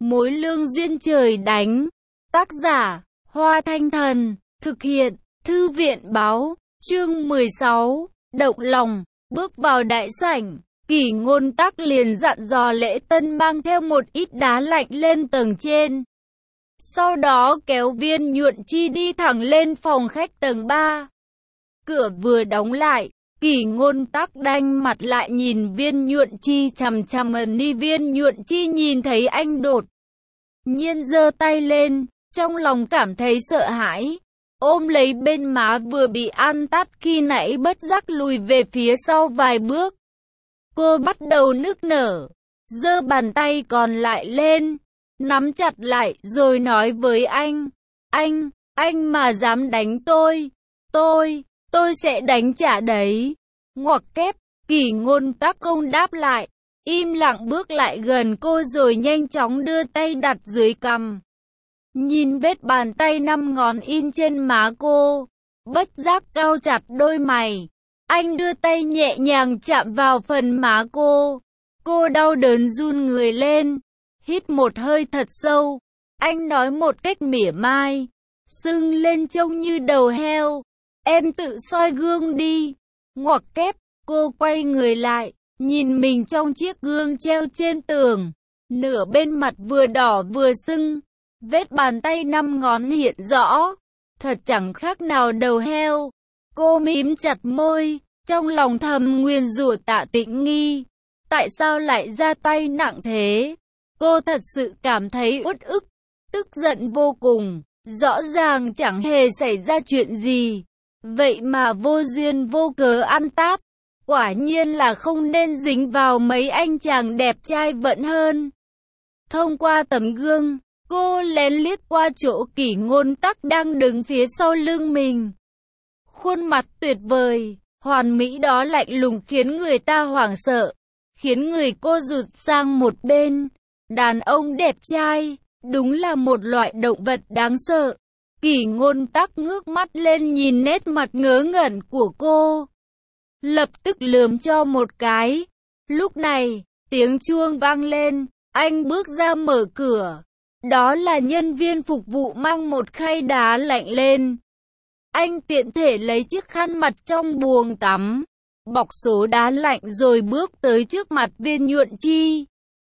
Mối lương duyên trời đánh. Tác giả, Hoa Thanh Thần. Thực hiện, Thư viện Báo. Chương 16. Động lòng. Bước vào đại sảnh, Kỷ Ngôn Tắc liền dặn dò Lễ Tân mang theo một ít đá lạnh lên tầng trên. Sau đó kéo Viên Nhuận Chi đi thẳng lên phòng khách tầng 3. Cửa vừa đóng lại, Kỷ Ngôn Tắc đanh mặt lại nhìn Viên Nhuận Chi chằm chằm đi. Viên Nhuận Chi nhìn thấy anh đột nhiên giơ tay lên, trong lòng cảm thấy sợ hãi, ôm lấy bên má vừa bị ăn tát khi nãy, bất giác lùi về phía sau vài bước. Cô bắt đầu nức nở, giơ bàn tay còn lại lên, nắm chặt lại rồi nói với anh, anh mà dám đánh tôi sẽ đánh trả đấy. Ngoặc kép, Kỷ Ngôn Tắc không đáp lại, im lặng bước lại gần cô rồi nhanh chóng đưa tay đặt dưới cằm. Nhìn vết bàn tay 5 ngón in trên má cô, bất giác cau chặt đôi mày. Anh đưa tay nhẹ nhàng chạm vào phần má cô. Cô đau đớn run người lên, hít một hơi thật sâu. Anh nói một cách mỉa mai, sưng lên trông như đầu heo. Em tự soi gương đi. Ngoặc kép, cô quay người lại, nhìn mình trong chiếc gương treo trên tường. Nửa bên mặt vừa đỏ vừa sưng, vết bàn tay 5 ngón hiện rõ, thật chẳng khác nào đầu heo. Cô mím chặt môi, trong lòng thầm nguyền rủa Tạ Tĩnh Nghi. Tại sao lại ra tay nặng thế? Cô thật sự cảm thấy uất ức, tức giận vô cùng. Rõ ràng chẳng hề xảy ra chuyện gì, vậy mà vô duyên vô cớ ăn tát. Quả nhiên là không nên dính vào mấy anh chàng đẹp trai vẫn hơn. Thông qua tấm gương, cô lén liếc qua chỗ Kỷ Ngôn Tắc đang đứng phía sau lưng mình. Khuôn mặt tuyệt vời, hoàn mỹ đó lạnh lùng khiến người ta hoảng sợ, khiến người cô rụt sang một bên. Đàn ông đẹp trai, đúng là một loại động vật đáng sợ. Kỷ Ngôn Tắc ngước mắt lên nhìn nét mặt ngớ ngẩn của cô, lập tức lườm cho một cái. Lúc này, tiếng chuông vang lên, anh bước ra mở cửa. Đó là nhân viên phục vụ mang một khay đá lạnh lên. Anh tiện thể lấy chiếc khăn mặt trong buồng tắm, bọc số đá lạnh rồi bước tới trước mặt Viên Nhuận Chi,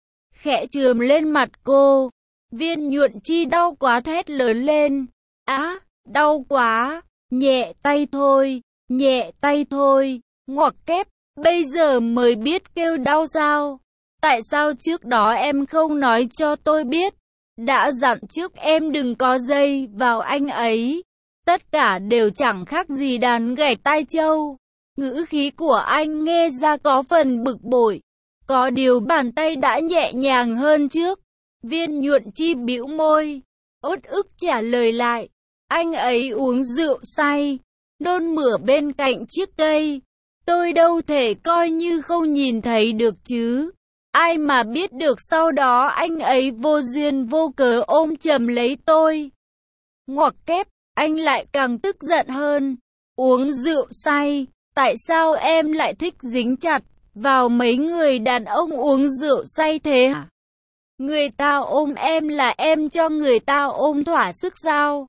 khẽ chườm lên mặt cô. Viên Nhuận Chi đau quá thét lớn lên. Á, đau quá, nhẹ tay thôi, nhẹ tay thôi. Ngoặc kép, bây giờ mới biết kêu đau sao? Tại sao trước đó em không nói cho tôi biết? Đã dặn trước em đừng có dây vào anh ấy. Tất cả đều chẳng khác gì đàn gảy tai trâu. Ngữ khí của anh nghe ra có phần bực bội. Có điều bàn tay đã nhẹ nhàng hơn trước. Viên Nhuận Chi bĩu môi, uất ức trả lời lại. Anh ấy uống rượu say, nôn mửa bên cạnh chiếc cây. Tôi đâu thể coi như không nhìn thấy được chứ. Ai mà biết được sau đó anh ấy vô duyên vô cớ ôm chầm lấy tôi. Ngoặc kép, anh lại càng tức giận hơn. Uống rượu say, tại sao em lại thích dính chặt vào mấy người đàn ông uống rượu say thế hả? Người ta ôm em là em cho người ta ôm thỏa sức sao?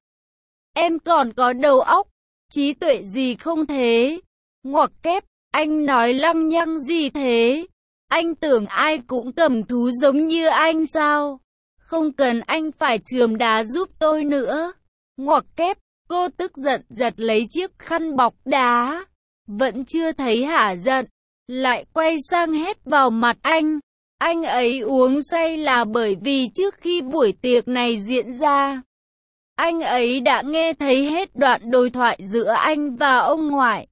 Em còn có đầu óc, trí tuệ gì không thế? Ngoặc kép, anh nói lăng nhăng gì thế? Anh tưởng ai cũng cầm thú giống như anh sao? Không cần anh phải chườm đá giúp tôi nữa. Ngoặc kép, cô tức giận giật lấy chiếc khăn bọc đá. Vẫn chưa thấy hả giận, lại quay sang hét vào mặt anh. Anh ấy uống say là bởi vì trước khi buổi tiệc này diễn ra, anh ấy đã nghe thấy hết đoạn đối thoại giữa anh và ông ngoại.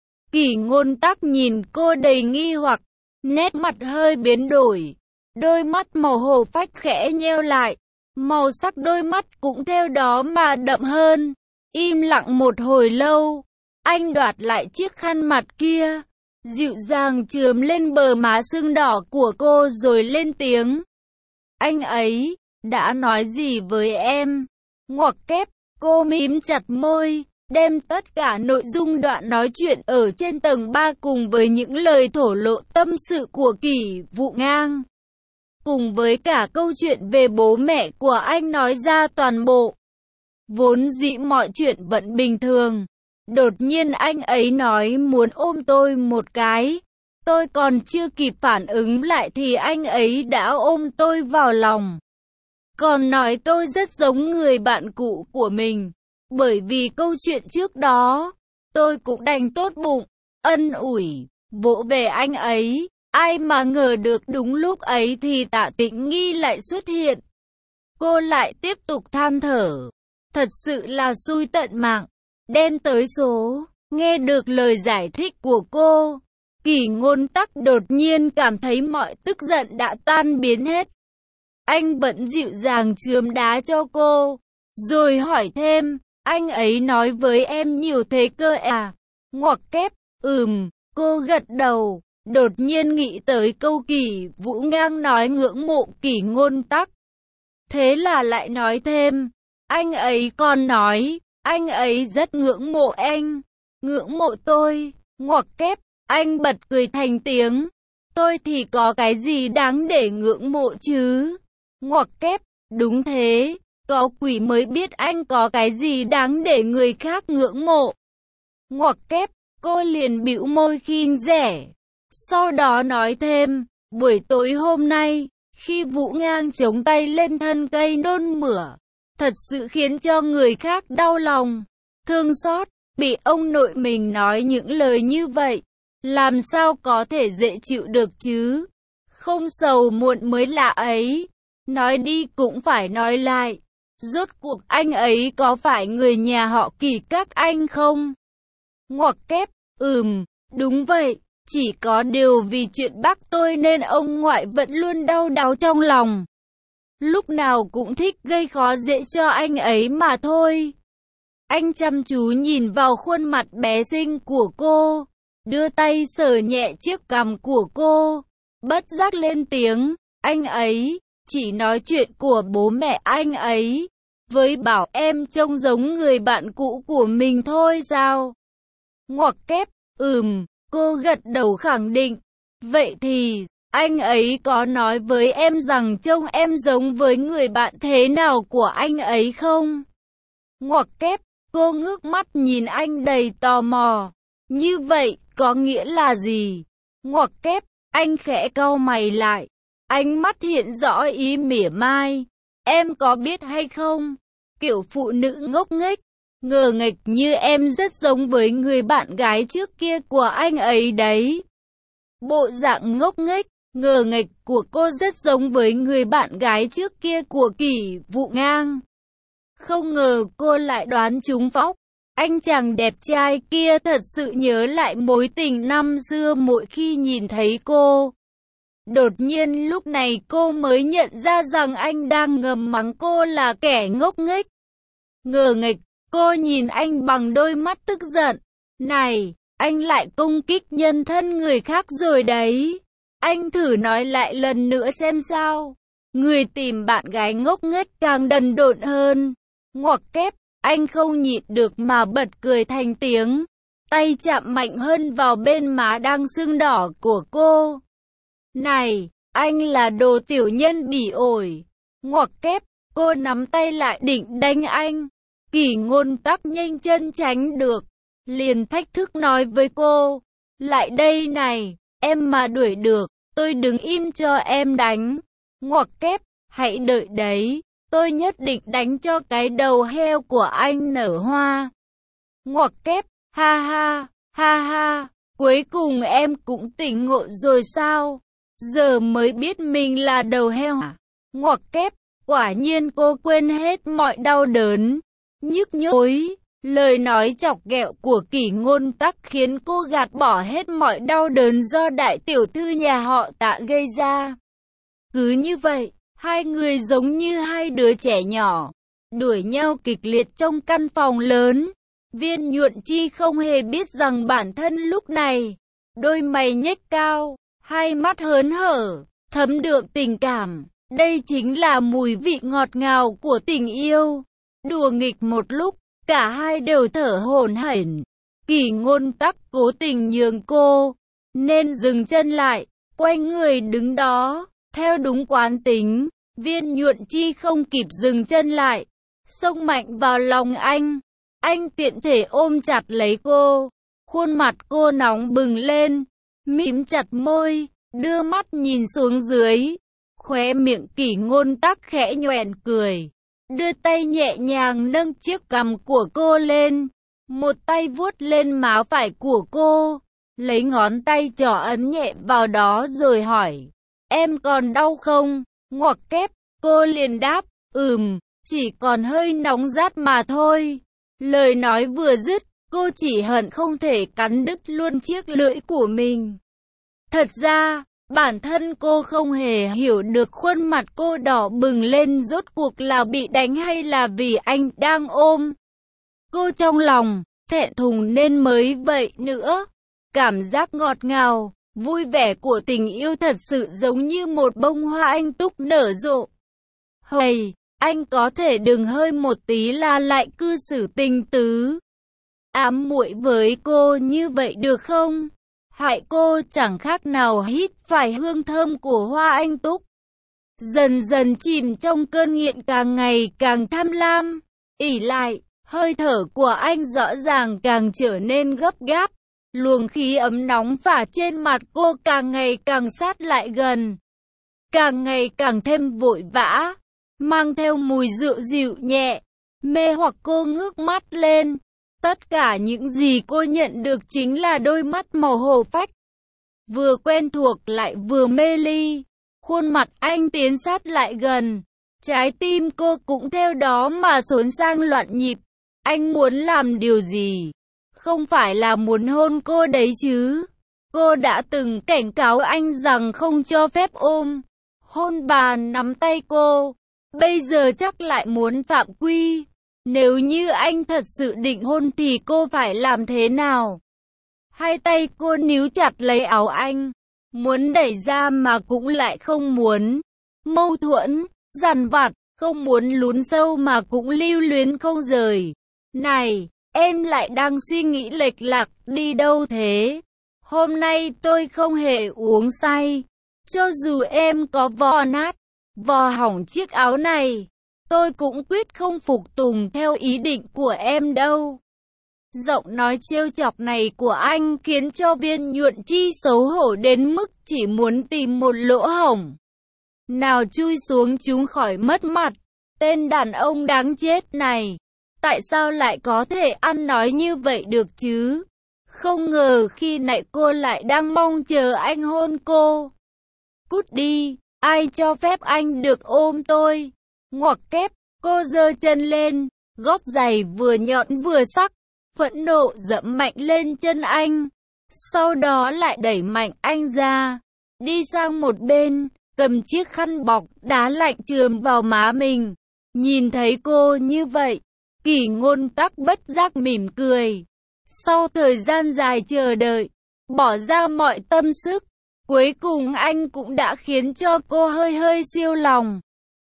Kỷ Ngôn Tắc nhìn cô đầy nghi hoặc, nét mặt hơi biến đổi, đôi mắt màu hồ phách khẽ nheo lại, màu sắc đôi mắt cũng theo đó mà đậm hơn. Im lặng một hồi lâu, anh đoạt lại chiếc khăn mặt kia, dịu dàng chườm lên bờ má sưng đỏ của cô rồi lên tiếng. Anh ấy đã nói gì với em? Ngoặc kép, cô mím chặt môi, đem tất cả nội dung đoạn nói chuyện ở trên tầng 3 cùng với những lời thổ lộ tâm sự của Kỷ Vụ Ngang cùng với cả câu chuyện về bố mẹ của anh nói ra toàn bộ. Vốn dĩ mọi chuyện vẫn bình thường. Đột nhiên anh ấy nói muốn ôm tôi một cái. Tôi còn chưa kịp phản ứng lại thì anh ấy đã ôm tôi vào lòng. Còn nói tôi rất giống người bạn cũ của mình. Bởi vì câu chuyện trước đó, tôi cũng đành tốt bụng, ân ủi, vỗ về anh ấy. Ai mà ngờ được đúng lúc ấy thì Tạ Tĩnh Nghi lại xuất hiện. Cô lại tiếp tục than thở. Thật sự là xui tận mạng, đen tới số. Nghe được lời giải thích của cô, Kỷ Ngôn Tắc đột nhiên cảm thấy mọi tức giận đã tan biến hết. Anh vẫn dịu dàng chườm đá cho cô, rồi hỏi thêm, anh ấy nói với em nhiều thế cơ à? Ngoặc kép, cô gật đầu, đột nhiên nghĩ tới câu Kỷ Vũ Ngang nói ngưỡng mộ Kỷ Ngôn Tắc. Thế là lại nói thêm, anh ấy còn nói, anh ấy rất ngưỡng mộ anh, ngưỡng mộ tôi, ngoặc kép, anh bật cười thành tiếng. Tôi thì có cái gì đáng để ngưỡng mộ chứ? Ngoặc kép, đúng thế, có quỷ mới biết anh có cái gì đáng để người khác ngưỡng mộ. Ngoặc kép, cô liền bĩu môi khinh rẻ. Sau đó nói thêm, buổi tối hôm nay, khi Vũ Ngang chống tay lên thân cây nôn mửa, thật sự khiến cho người khác đau lòng, thương xót, bị ông nội mình nói những lời như vậy. Làm sao có thể dễ chịu được chứ? Không sầu muộn mới lạ ấy. Nói đi cũng phải nói lại. Rốt cuộc anh ấy có phải người nhà họ Kỷ các anh không? Ngoặc kép, đúng vậy. Chỉ có điều vì chuyện bác tôi nên ông ngoại vẫn luôn đau đáu trong lòng. Lúc nào cũng thích gây khó dễ cho anh ấy mà thôi. Anh chăm chú nhìn vào khuôn mặt bé xinh của cô, đưa tay sờ nhẹ chiếc cằm của cô, bất giác lên tiếng, anh ấy chỉ nói chuyện của bố mẹ anh ấy, với bảo em trông giống người bạn cũ của mình thôi sao? Ngoặc kép, cô gật đầu khẳng định, vậy thì, anh ấy có nói với em rằng trông em giống với người bạn thế nào của anh ấy không? Ngoặc kép, cô ngước mắt nhìn anh đầy tò mò, như vậy, có nghĩa là gì? Ngoặc kép, anh khẽ cau mày lại, ánh mắt hiện rõ ý mỉa mai. Em có biết hay không? Kiểu phụ nữ ngốc nghếch, ngờ nghệch như em rất giống với người bạn gái trước kia của anh ấy đấy. Bộ dạng ngốc nghếch, ngờ nghệch của cô rất giống với người bạn gái trước kia của Kỷ Vũ Ngang. Không ngờ cô lại đoán trúng phóc. Anh chàng đẹp trai kia thật sự nhớ lại mối tình năm xưa mỗi khi nhìn thấy cô. Đột nhiên lúc này cô mới nhận ra rằng anh đang ngầm mắng cô là kẻ ngốc nghếch. Ngờ nghệch, cô nhìn anh bằng đôi mắt tức giận. Này, anh lại công kích nhân thân người khác rồi đấy. Anh thử nói lại lần nữa xem sao. Người tìm bạn gái ngốc nghếch càng đần độn hơn. Ngoặc kép, anh không nhịn được mà bật cười thành tiếng. Tay chạm mạnh hơn vào bên má đang sưng đỏ của cô. Này, anh là đồ tiểu nhân bỉ ổi. Ngoặc kép, cô nắm tay lại định đánh anh. Kỷ Ngôn Tắc nhanh chân tránh được, liền thách thức nói với cô. Lại đây này, em mà đuổi được, tôi đứng im cho em đánh. Ngoặc kép, hãy đợi đấy. Tôi nhất định đánh cho cái đầu heo của anh nở hoa. Ngoặc kép, ha ha, cuối cùng em cũng tỉnh ngộ rồi sao? Giờ mới biết mình là đầu heo hả? Ngoặc kép, quả nhiên cô quên hết mọi đau đớn, nhức nhối. Lời nói chọc ghẹo của Kỷ Ngôn Tắc khiến cô gạt bỏ hết mọi đau đớn do đại tiểu thư nhà họ Tạ gây ra. Cứ như vậy, hai người giống như hai đứa trẻ nhỏ, đuổi nhau kịch liệt trong căn phòng lớn. Viên Nhuận Chi không hề biết rằng bản thân lúc này, đôi mày nhếch cao, hai mắt hớn hở, thấm đượm tình cảm. Đây chính là mùi vị ngọt ngào của tình yêu. Đùa nghịch một lúc, cả hai đều thở hổn hển. Kỷ Ngôn Tắc cố tình nhường cô, nên dừng chân lại, quay người đứng đó. Theo đúng quán tính, Viên Nhuận Chi không kịp dừng chân lại, xông mạnh vào lòng anh. Anh tiện thể ôm chặt lấy cô, khuôn mặt cô nóng bừng lên, mím chặt môi, đưa mắt nhìn xuống dưới. Khóe miệng Kỷ Ngôn Tắc khẽ nhoẻn cười, đưa tay nhẹ nhàng nâng chiếc cằm của cô lên, một tay vuốt lên má phải của cô, lấy ngón tay trỏ ấn nhẹ vào đó rồi hỏi, em còn đau không? Ngoặc kép, cô liền đáp, chỉ còn hơi nóng rát mà thôi. Lời nói vừa dứt, cô chỉ hận không thể cắn đứt luôn chiếc lưỡi của mình. Thật ra, bản thân cô không hề hiểu được khuôn mặt cô đỏ bừng lên rốt cuộc là bị đánh hay là vì anh đang ôm. Cô trong lòng, thẹn thùng nên mới vậy nữa. Cảm giác ngọt ngào, vui vẻ của tình yêu thật sự giống như một bông hoa anh túc nở rộ. Hầy, anh có thể đừng hơi một tí là lại cư xử tình tứ, ám muội với cô như vậy được không? Hại cô chẳng khác nào hít phải hương thơm của hoa anh túc. Dần dần chìm trong cơn nghiện, càng ngày càng tham lam, ỷ lại, hơi thở của anh rõ ràng càng trở nên gấp gáp. Luồng khí ấm nóng phả trên mặt cô càng ngày càng sát lại gần, càng ngày càng thêm vội vã, mang theo mùi rượu dịu nhẹ, mê hoặc cô ngước mắt lên. Tất cả những gì cô nhận được chính là đôi mắt màu hổ phách, vừa quen thuộc lại vừa mê ly. Khuôn mặt anh tiến sát lại gần, trái tim cô cũng theo đó mà xốn sang loạn nhịp. Anh muốn làm điều gì? Không phải là muốn hôn cô đấy chứ? Cô đã từng cảnh cáo anh rằng không cho phép ôm, hôn bà, nắm tay cô. Bây giờ chắc lại muốn phạm quy. Nếu như anh thật sự định hôn thì cô phải làm thế nào? Hai tay cô níu chặt lấy áo anh, muốn đẩy ra mà cũng lại không muốn. Mâu thuẫn, dằn vặt, không muốn lún sâu mà cũng lưu luyến không rời. Này, em lại đang suy nghĩ lệch lạc đi đâu thế? Hôm nay tôi không hề uống say. Cho dù em có vò nát, vò hỏng chiếc áo này, tôi cũng quyết không phục tùng theo ý định của em đâu. Giọng nói trêu chọc này của anh khiến cho Viên Nhuận Chi xấu hổ đến mức chỉ muốn tìm một lỗ hổng nào chui xuống chúng khỏi mất mặt. Tên đàn ông đáng chết này, tại sao lại có thể ăn nói như vậy được chứ? Không ngờ khi nãy cô lại đang mong chờ anh hôn cô. Cút đi, ai cho phép anh được ôm tôi? Ngoặc kép, cô giơ chân lên, gót giày vừa nhọn vừa sắc, phẫn nộ dẫm mạnh lên chân anh. Sau đó lại đẩy mạnh anh ra, đi sang một bên, cầm chiếc khăn bọc đá lạnh chườm vào má mình. Nhìn thấy cô như vậy, Kỷ Ngôn Tắc bất giác mỉm cười. Sau thời gian dài chờ đợi, bỏ ra mọi tâm sức, cuối cùng anh cũng đã khiến cho cô hơi hơi siêu lòng.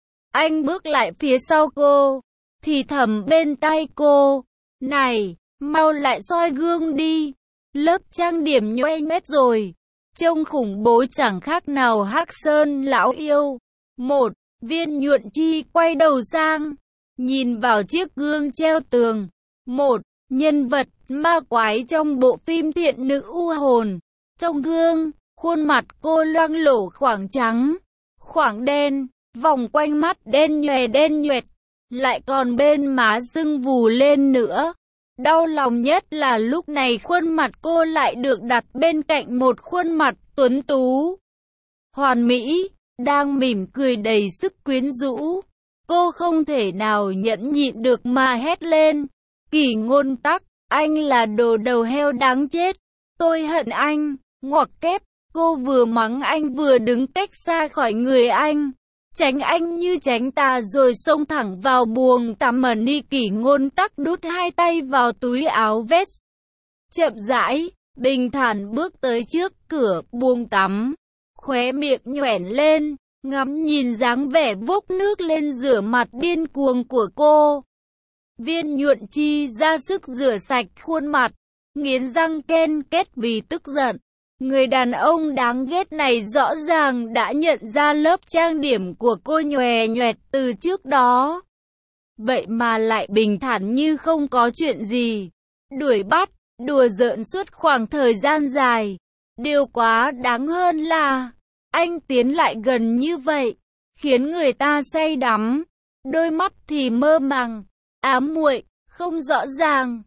Anh bước lại phía sau cô, thì thầm bên tai cô, này, mau lại soi gương đi, lớp trang điểm nhoe nhét rồi, trông khủng bố chẳng khác nào Hắc Sơn lão yêu. Một, Viên Nhuận Chi quay đầu sang, nhìn vào chiếc gương treo tường. Một, nhân vật ma quái trong bộ phim Thiện Nữ U Hồn. Trong gương, khuôn mặt cô loang lổ khoảng trắng, khoảng đen, vòng quanh mắt đen nhoẹt, lại còn bên má sưng vù lên nữa. Đau lòng nhất là lúc này khuôn mặt cô lại được đặt bên cạnh một khuôn mặt tuấn tú, hoàn mỹ, đang mỉm cười đầy sức quyến rũ. Cô không thể nào nhẫn nhịn được mà hét lên, Kỷ Ngôn Tắc, anh là đồ đầu heo đáng chết, tôi hận anh. Ngoặc kép, cô vừa mắng anh vừa đứng cách xa khỏi người anh, tránh anh như tránh tà rồi xông thẳng vào buồng tắm ẩn đi. Kỷ Ngôn Tắc đút hai tay vào túi áo vest, chậm rãi, bình thản bước tới trước cửa buồng tắm, khóe miệng nhoẻn lên, ngắm nhìn dáng vẻ vốc nước lên rửa mặt điên cuồng của cô. Viên Nhuận Chi ra sức rửa sạch khuôn mặt, nghiến răng ken két vì tức giận. Người đàn ông đáng ghét này rõ ràng đã nhận ra lớp trang điểm của cô nhòe nhoẹt từ trước đó. Vậy mà lại bình thản như không có chuyện gì. Đuổi bắt, đùa giỡn suốt khoảng thời gian dài. Điều quá đáng hơn là, anh tiến lại gần như vậy, khiến người ta say đắm. Đôi mắt thì mơ màng, ám muội, không rõ ràng.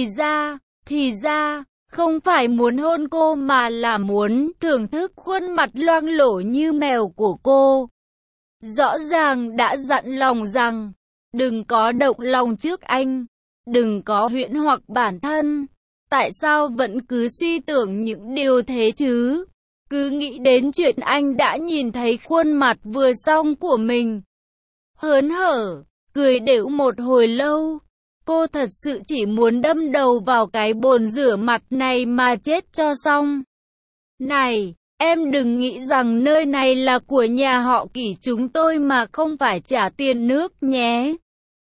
Thì ra, không phải muốn hôn cô mà là muốn thưởng thức khuôn mặt loang lổ như mèo của cô. Rõ ràng đã dặn lòng rằng, đừng có động lòng trước anh, đừng có huyễn hoặc bản thân. Tại sao vẫn cứ suy tưởng những điều thế chứ? Cứ nghĩ đến chuyện anh đã nhìn thấy khuôn mặt vừa xong của mình. Hớn hở, cười đểu một hồi lâu. Cô thật sự chỉ muốn đâm đầu vào cái bồn rửa mặt này mà chết cho xong. Này, em đừng nghĩ rằng nơi này là của nhà họ Kỷ chúng tôi mà không phải trả tiền nước nhé.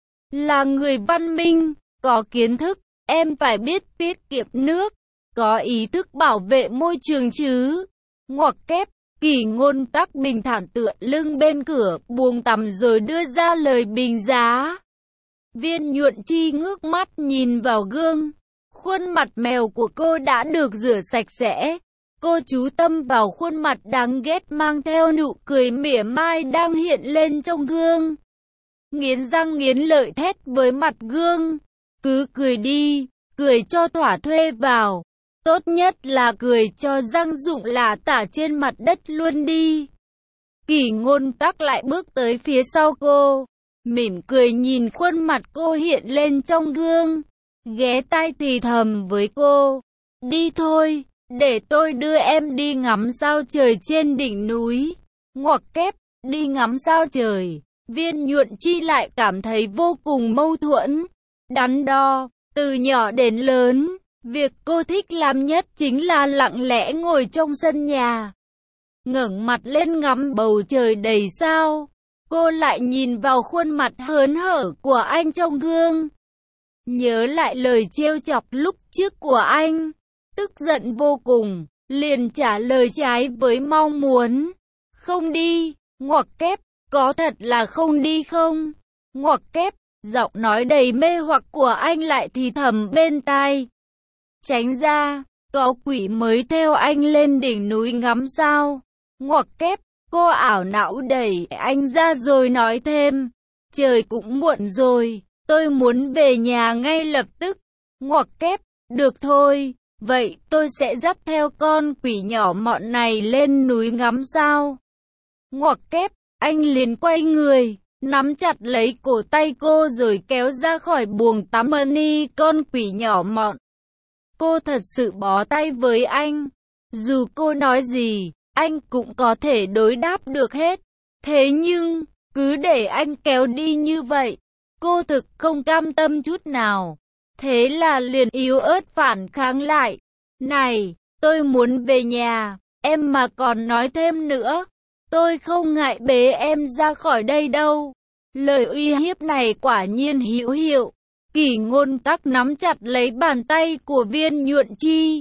Là người văn minh, có kiến thức, em phải biết tiết kiệm nước, có ý thức bảo vệ môi trường chứ. Ngoặc kép, Kỷ Ngôn Tắc bình thản tựa lưng bên cửa, buông tằm rồi đưa ra lời bình giá. Viên Nhuận Chi ngước mắt nhìn vào gương. Khuôn mặt mèo của cô đã được rửa sạch sẽ. Cô chú tâm vào khuôn mặt đáng ghét mang theo nụ cười mỉa mai đang hiện lên trong gương. Nghiến răng nghiến lợi thét với mặt gương. Cứ cười đi, cười cho thỏa thuê vào. Tốt nhất là cười cho răng rụng lả tả trên mặt đất luôn đi. Kỷ Ngôn Tắc lại bước tới phía sau cô, mỉm cười nhìn khuôn mặt cô hiện lên trong gương, ghé tai thì thầm với cô. Đi thôi, để tôi đưa em đi ngắm sao trời trên đỉnh núi. Ngoặc kép, đi ngắm sao trời. Viên Nhuận Chi lại cảm thấy vô cùng mâu thuẫn, đắn đo. Từ nhỏ đến lớn, việc cô thích làm nhất chính là lặng lẽ ngồi trong sân nhà, ngẩng mặt lên ngắm bầu trời đầy sao. Cô lại nhìn vào khuôn mặt hớn hở của anh trong gương, nhớ lại lời trêu chọc lúc trước của anh, tức giận vô cùng, liền trả lời trái với mong muốn. Không đi. Ngoặc kép, có thật là không đi không? Ngoặc kép, giọng nói đầy mê hoặc của anh lại thì thầm bên tai. Tránh ra, có quỷ mới theo anh lên đỉnh núi ngắm sao. Ngoặc kép, cô ảo não đẩy anh ra rồi nói thêm. Trời cũng muộn rồi, tôi muốn về nhà ngay lập tức. Ngoặc kép, được thôi, vậy tôi sẽ dắt theo con quỷ nhỏ mọn này lên núi ngắm sao. Ngoặc kép, anh liền quay người, nắm chặt lấy cổ tay cô rồi kéo ra khỏi buồng tắm Ernie con quỷ nhỏ mọn. Cô thật sự bó tay với anh. Dù cô nói gì, anh cũng có thể đối đáp được hết. Thế nhưng, cứ để anh kéo đi như vậy, cô thực không cam tâm chút nào. Thế là liền yếu ớt phản kháng lại. Này, tôi muốn về nhà, em mà còn nói thêm nữa, tôi không ngại bế em ra khỏi đây đâu. Lời uy hiếp này quả nhiên hữu hiệu. Kỷ Ngôn Tắc nắm chặt lấy bàn tay của Viên Nhuận Chi,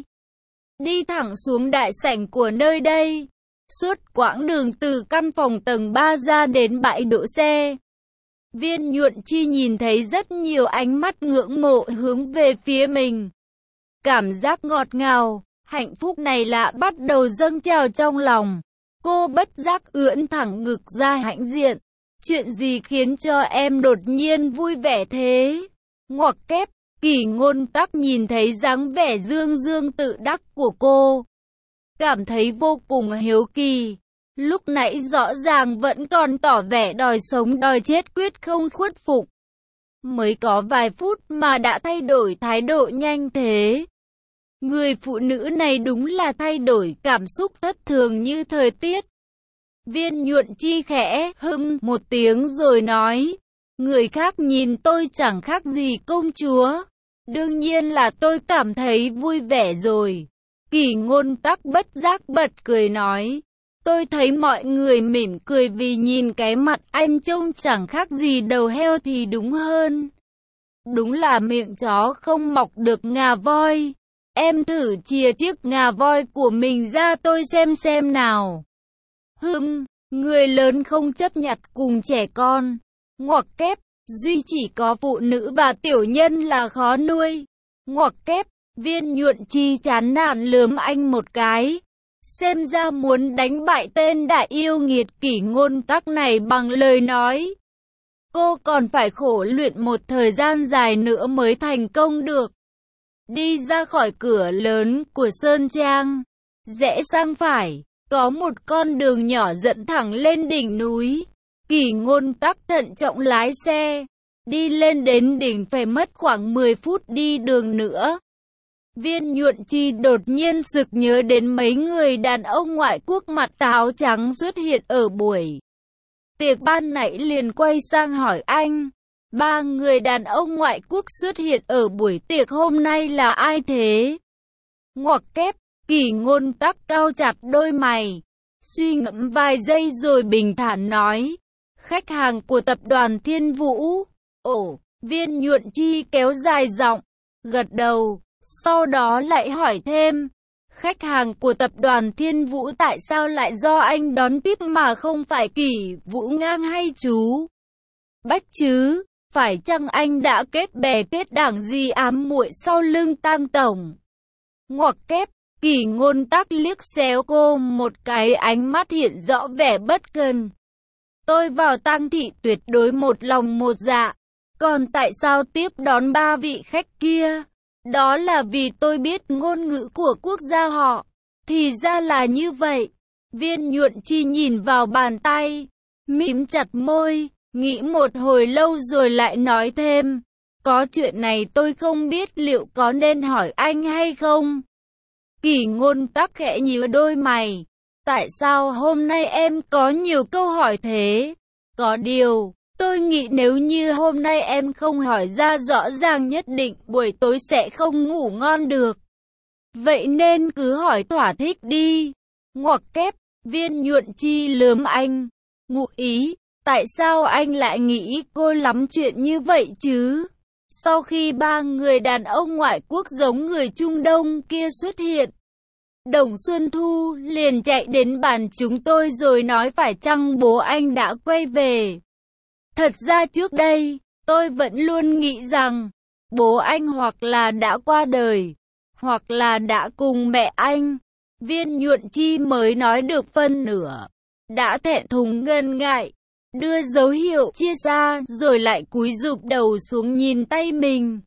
đi thẳng xuống đại sảnh của nơi đây. Suốt quãng đường từ căn phòng tầng 3 ra đến bãi đỗ xe, Viên Nhuận Chi nhìn thấy rất nhiều ánh mắt ngưỡng mộ hướng về phía mình. Cảm giác ngọt ngào, hạnh phúc này lạ bắt đầu dâng trào trong lòng. Cô bất giác ưỡn thẳng ngực ra hãnh diện. Chuyện gì khiến cho em đột nhiên vui vẻ thế? Ngoặc kép, Kỷ Ngôn Tắc nhìn thấy dáng vẻ dương dương tự đắc của cô, cảm thấy vô cùng hiếu kỳ. Lúc nãy rõ ràng vẫn còn tỏ vẻ đòi sống đòi chết quyết không khuất phục. Mới có vài phút mà đã thay đổi thái độ nhanh thế. Người phụ nữ này đúng là thay đổi cảm xúc thất thường như thời tiết. Viên Nhuận Chi khẽ hưng một tiếng rồi nói. Người khác nhìn tôi chẳng khác gì công chúa. Đương nhiên là tôi cảm thấy vui vẻ rồi. Kỷ Ngôn Tắc bất giác bật cười nói. Tôi thấy mọi người mỉm cười vì nhìn cái mặt anh trông chẳng khác gì đầu heo thì đúng hơn. Đúng là miệng chó không mọc được ngà voi. em thử chìa chiếc ngà voi của mình ra tôi xem nào. Người lớn không chấp nhặt cùng trẻ con. Ngoặc kép, duy chỉ có phụ nữ và tiểu nhân là khó nuôi. Ngoặc kép, Viên Nhuận Chi chán nản lườm anh một cái. Xem ra muốn đánh bại tên đại yêu nghiệt Kỷ Ngôn Tắc này bằng lời nói. Cô còn phải khổ luyện một thời gian dài nữa mới thành công được. Đi ra khỏi cửa lớn của Sơn Trang, rẽ sang phải, có một con đường nhỏ dẫn thẳng lên đỉnh núi. Kỷ Ngôn Tắc thận trọng lái xe, đi lên đến đỉnh phải mất khoảng 10 phút đi đường nữa. Viên Nhuận Chi đột nhiên sực nhớ đến mấy người đàn ông ngoại quốc mặt áo trắng xuất hiện ở buổi tiệc ban nãy, liền quay sang hỏi anh. 3 người đàn ông ngoại quốc xuất hiện ở buổi tiệc hôm nay là ai thế? Ngoặc kép, Kỷ Ngôn Tắc cau chặt đôi mày, suy ngẫm vài giây rồi bình thản nói. Khách hàng của tập đoàn Thiên Vũ. Ồ, Viên Nhuận Chi kéo dài giọng, gật đầu, sau đó lại hỏi thêm. Khách hàng của tập đoàn Thiên Vũ tại sao lại do anh đón tiếp mà không phải Kỷ Vũ Ngang hay chú Bách chứ? Phải chăng anh đã kết bè kết đảng gì ám muội sau lưng Tang tổng? Ngoặc kép, Kỷ Ngôn Tắc liếc xéo cô một cái, ánh mắt hiện rõ vẻ bất cần. Tôi vào Tang thị tuyệt đối một lòng một dạ. Còn tại sao tiếp đón 3 vị khách kia? Đó là vì tôi biết ngôn ngữ của quốc gia họ. Thì ra là như vậy. Viên Nhuận Chi nhìn vào bàn tay, mím chặt môi, nghĩ một hồi lâu rồi lại nói thêm. Có chuyện này tôi không biết liệu có nên hỏi anh hay không? Kỷ Ngôn Tắc khẽ nhíu đôi mày. Tại sao hôm nay em có nhiều câu hỏi thế? Có điều, tôi nghĩ nếu như hôm nay em không hỏi ra rõ ràng nhất định buổi tối sẽ không ngủ ngon được. Vậy nên cứ hỏi thỏa thích đi. Ngoặc kép, Viên Nhuận Chi lườm anh. Ngụ ý, tại sao anh lại nghĩ cô lắm chuyện như vậy chứ? Sau khi 3 người đàn ông ngoại quốc giống người Trung Đông kia xuất hiện, Đồng Xuân Thu liền chạy đến bàn chúng tôi rồi nói phải chăng bố anh đã quay về. Thật ra trước đây, tôi vẫn luôn nghĩ rằng, bố anh hoặc là đã qua đời, hoặc là đã cùng mẹ anh. Viên Nhuận Chi mới nói được phân nửa, đã thẹn thùng ngần ngại, đưa dấu hiệu chia xa rồi lại cúi gục đầu xuống nhìn tay mình.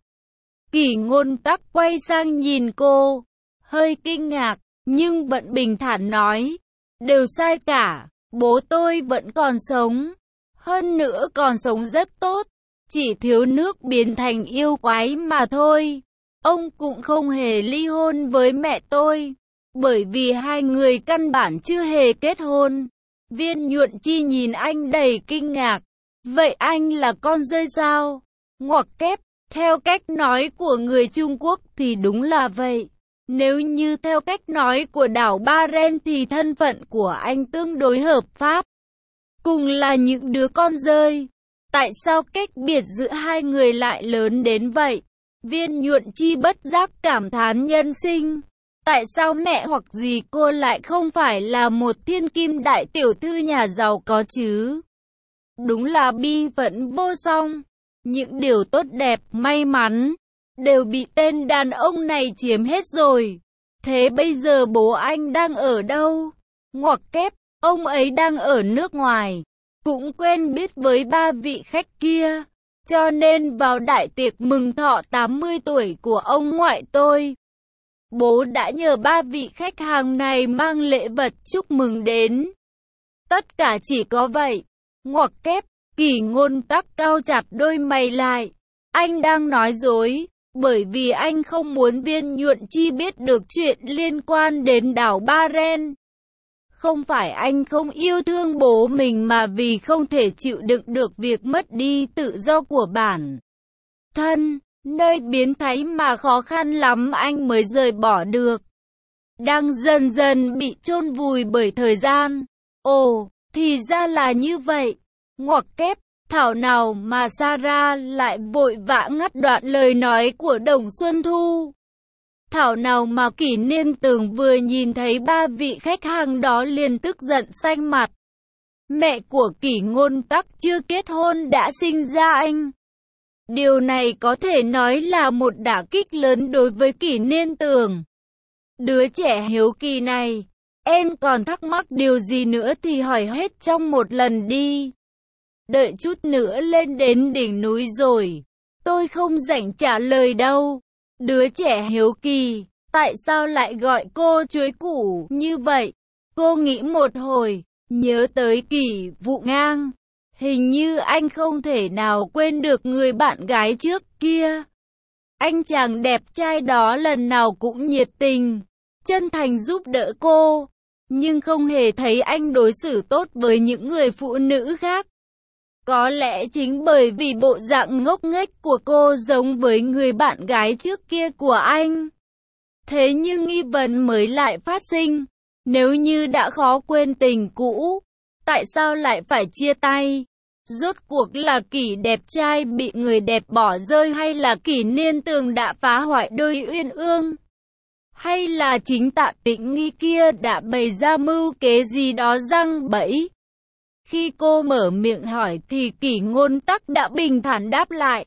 Kỷ Ngôn Tắc quay sang nhìn cô, hơi kinh ngạc, nhưng vẫn bình thản nói, đều sai cả, bố tôi vẫn còn sống. Hơn nữa còn sống rất tốt, chỉ thiếu nước biến thành yêu quái mà thôi. Ông cũng không hề ly hôn với mẹ tôi, bởi vì hai người căn bản chưa hề kết hôn. Viên Nhuận Chi nhìn anh đầy kinh ngạc. Vậy anh là con rơi sao? Ngoặc kép, theo cách nói của người Trung Quốc thì đúng là vậy. Nếu như theo cách nói của đảo Bahrain thì thân phận của anh tương đối hợp pháp. Cùng là những đứa con rơi. Tại sao cách biệt giữa hai người lại lớn đến vậy? Viên Nhuận Chi bất giác cảm thán nhân sinh. Tại sao mẹ hoặc gì cô lại không phải là một thiên kim đại tiểu thư nhà giàu có chứ? Đúng là bi phẫn vô song. Những điều tốt đẹp, may mắn, đều bị tên đàn ông này chiếm hết rồi. Thế bây giờ bố anh đang ở đâu? Ngoặc kép, ông ấy đang ở nước ngoài, cũng quen biết với 3 vị khách kia. Cho nên vào đại tiệc mừng thọ 80 tuổi của ông ngoại tôi, bố đã nhờ 3 vị khách hàng này mang lễ vật chúc mừng đến. Tất cả chỉ có vậy. Ngoặc kép, Kỷ Ngôn Tắc cau chặt đôi mày lại. Anh đang nói dối, bởi vì anh không muốn Viên Nhuận Chi biết được chuyện liên quan đến đảo Bahrain. Không phải anh không yêu thương bố mình mà vì không thể chịu đựng được việc mất đi tự do của bản thân, nơi biến thái mà khó khăn lắm anh mới rời bỏ được, đang dần dần bị chôn vùi bởi thời gian. Ồ, thì ra là như vậy. Ngoặc kép, thảo nào mà Sarah lại vội vã ngắt đoạn lời nói của Đồng Xuân Thu. Thảo nào mà Kỷ Niên Tường vừa nhìn thấy ba vị khách hàng đó liền tức giận xanh mặt. Mẹ của Kỷ Ngôn Tắc chưa kết hôn đã sinh ra anh. Điều này có thể nói là một đả kích lớn đối với Kỷ Niên Tường. Đứa trẻ hiếu kỳ này, em còn thắc mắc điều gì nữa thì hỏi hết trong một lần đi. Đợi chút nữa lên đến đỉnh núi rồi, tôi không rảnh trả lời đâu. Đứa trẻ hiếu kỳ, tại sao lại gọi cô chuối củ như vậy? Cô nghĩ một hồi, nhớ tới Kỷ Vụ Ngang. Hình như anh không thể nào quên được người bạn gái trước kia. Anh chàng đẹp trai đó lần nào cũng nhiệt tình, chân thành giúp đỡ cô, nhưng không hề thấy anh đối xử tốt với những người phụ nữ khác. Có lẽ chính bởi vì bộ dạng ngốc nghếch của cô giống với người bạn gái trước kia của anh. Thế nhưng nghi vấn mới lại phát sinh. Nếu như đã khó quên tình cũ, tại sao lại phải chia tay? Rốt cuộc là Kỷ đẹp trai bị người đẹp bỏ rơi hay là Kỷ Niên Tường đã phá hoại đôi uyên ương? Hay là chính Tạ Tĩnh Nghi kia đã bày ra mưu kế gì đó giăng bẫy? Khi cô mở miệng hỏi thì Kỷ Ngôn Tắc đã bình thản đáp lại.